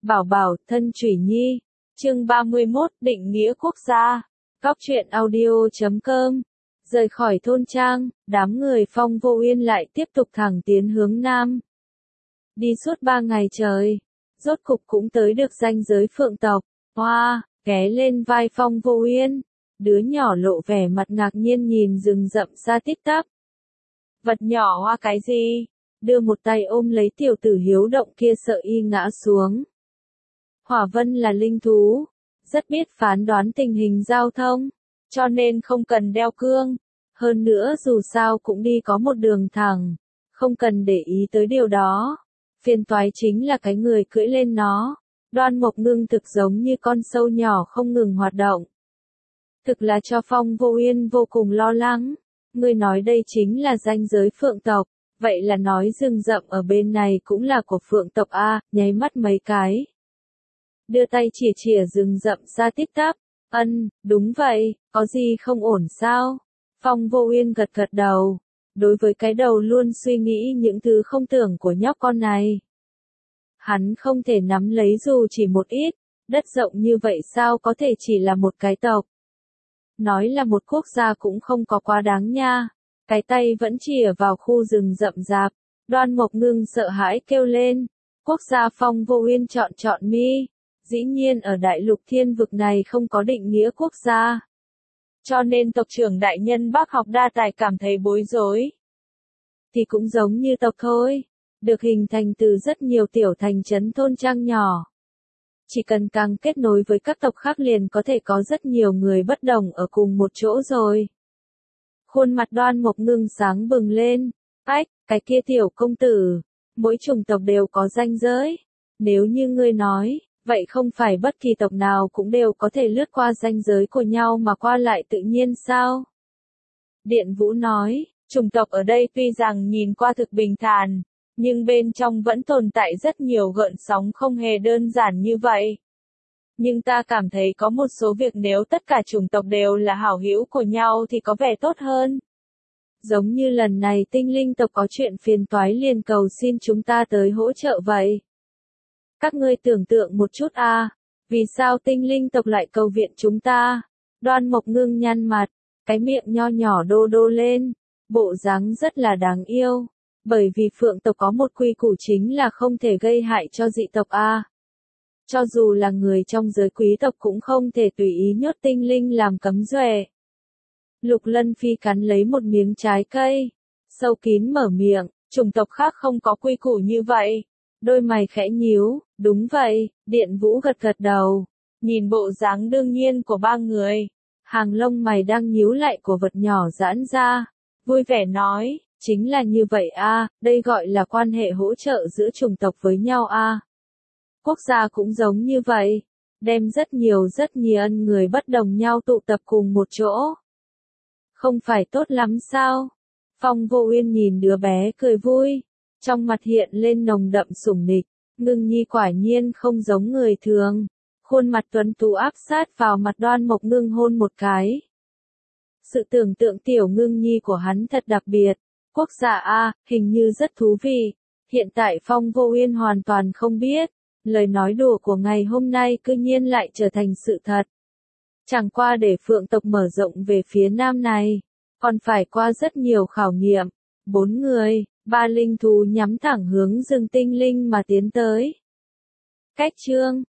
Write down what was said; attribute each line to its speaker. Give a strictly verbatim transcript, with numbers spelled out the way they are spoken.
Speaker 1: Bảo bảo, thân Trủy Nhi. Chương ba mươi mốt, định nghĩa quốc gia. Góc truyện audio chấm com. Rời khỏi thôn trang, đám người Phong Vô Uyên lại tiếp tục thẳng tiến hướng nam. Đi suốt ba ngày trời, rốt cục cũng tới được ranh giới Phượng tộc. Hoa, ghé lên vai Phong Vô Uyên, đứa nhỏ lộ vẻ mặt ngạc nhiên nhìn rừng rậm xa tít tắp. Vật nhỏ hoa cái gì? Đưa một tay ôm lấy tiểu tử hiếu động kia sợ y ngã xuống. Hỏa Vân là linh thú, rất biết phán đoán tình hình giao thông, cho nên không cần đeo cương. Hơn nữa dù sao cũng đi có một đường thẳng, không cần để ý tới điều đó. Phiền toái chính là cái người cưỡi lên nó. Đoan Mộc Ngưng thực giống như con sâu nhỏ không ngừng hoạt động. Thực là cho Phong Vô Uyên vô cùng lo lắng. Ngươi nói đây chính là ranh giới Phượng tộc, vậy là nói rừng rậm ở bên này cũng là của Phượng tộc a, nháy mắt mấy cái. Đưa tay chìa chìa rừng rậm xa tít tắp. Ân, đúng vậy, có gì không ổn sao? Phong Vô Uyên gật gật đầu. Đối với cái đầu luôn suy nghĩ những thứ không tưởng của nhóc con này, hắn không thể nắm lấy dù chỉ một ít. Đất rộng như vậy sao có thể chỉ là một cái tộc? Nói là một quốc gia cũng không có quá đáng nha. Cái tay vẫn chìa vào khu rừng rậm rạp. Đoan Mộc Ngưng sợ hãi kêu lên. Quốc gia Phong Vô Uyên chọn chọn mi. Dĩ nhiên ở đại lục thiên vực này không có định nghĩa quốc gia. Cho nên tộc trưởng đại nhân Bác Học Đa Tài cảm thấy bối rối. Thì cũng giống như tộc thôi. Được hình thành từ rất nhiều tiểu thành trấn thôn trang nhỏ. Chỉ cần càng kết nối với các tộc khác liền có thể có rất nhiều người bất đồng ở cùng một chỗ rồi. Khuôn mặt Đoan Mộc Ngưng sáng bừng lên. Ách, cái kia tiểu công tử. Mỗi chủng tộc đều có ranh giới. Nếu như ngươi nói, vậy không phải bất kỳ tộc nào cũng đều có thể lướt qua ranh giới của nhau mà qua lại tự nhiên sao? Điện Vũ nói, chủng tộc ở đây tuy rằng nhìn qua thực bình thản, nhưng bên trong vẫn tồn tại rất nhiều gợn sóng không hề đơn giản như vậy. Nhưng ta cảm thấy có một số việc nếu tất cả chủng tộc đều là hảo hữu của nhau thì có vẻ tốt hơn. Giống như lần này tinh linh tộc có chuyện phiền toái liền cầu xin chúng ta tới hỗ trợ vậy. Các ngươi tưởng tượng một chút a, à, vì sao tinh linh tộc lại cầu viện chúng ta? Đoan Mộc Ngưng nhăn mặt, cái miệng nho nhỏ đô đô lên, bộ dáng rất là đáng yêu. Bởi vì Phượng tộc có một quy củ chính là không thể gây hại cho dị tộc a. À. Cho dù là người trong giới quý tộc cũng không thể tùy ý nhốt tinh linh làm cấm duệ. Lục Lân Phi cắn lấy một miếng trái cây, sâu kín mở miệng, chủng tộc khác không có quy củ như vậy. Đôi mày khẽ nhíu, đúng vậy, Điện Vũ gật gật đầu. Nhìn bộ dáng đương nhiên của ba người, hàng lông mày đang nhíu lại của vật nhỏ giãn ra, vui vẻ nói, chính là như vậy a, à, đây gọi là quan hệ hỗ trợ giữa chủng tộc với nhau a. À. Quốc gia cũng giống như vậy, đem rất nhiều rất nhiều người bất đồng nhau tụ tập cùng một chỗ. Không phải tốt lắm sao? Phong Vô Uyên nhìn đứa bé cười vui. Trong mặt hiện lên nồng đậm sủng nịch, Ngưng Nhi quả nhiên không giống người thường. Khuôn mặt tuấn tú áp sát vào mặt Đoan Mộc Ngưng hôn một cái. Sự tưởng tượng tiểu Ngưng Nhi của hắn thật đặc biệt. Quốc gia A, hình như rất thú vị. Hiện tại Phong Vô Uyên hoàn toàn không biết. Lời nói đùa của ngày hôm nay cư nhiên lại trở thành sự thật. Chẳng qua để Phượng tộc mở rộng về phía nam này, còn phải qua rất nhiều khảo nghiệm. Bốn người. Ba linh thú nhắm thẳng hướng rừng tinh linh mà tiến tới. Cách chương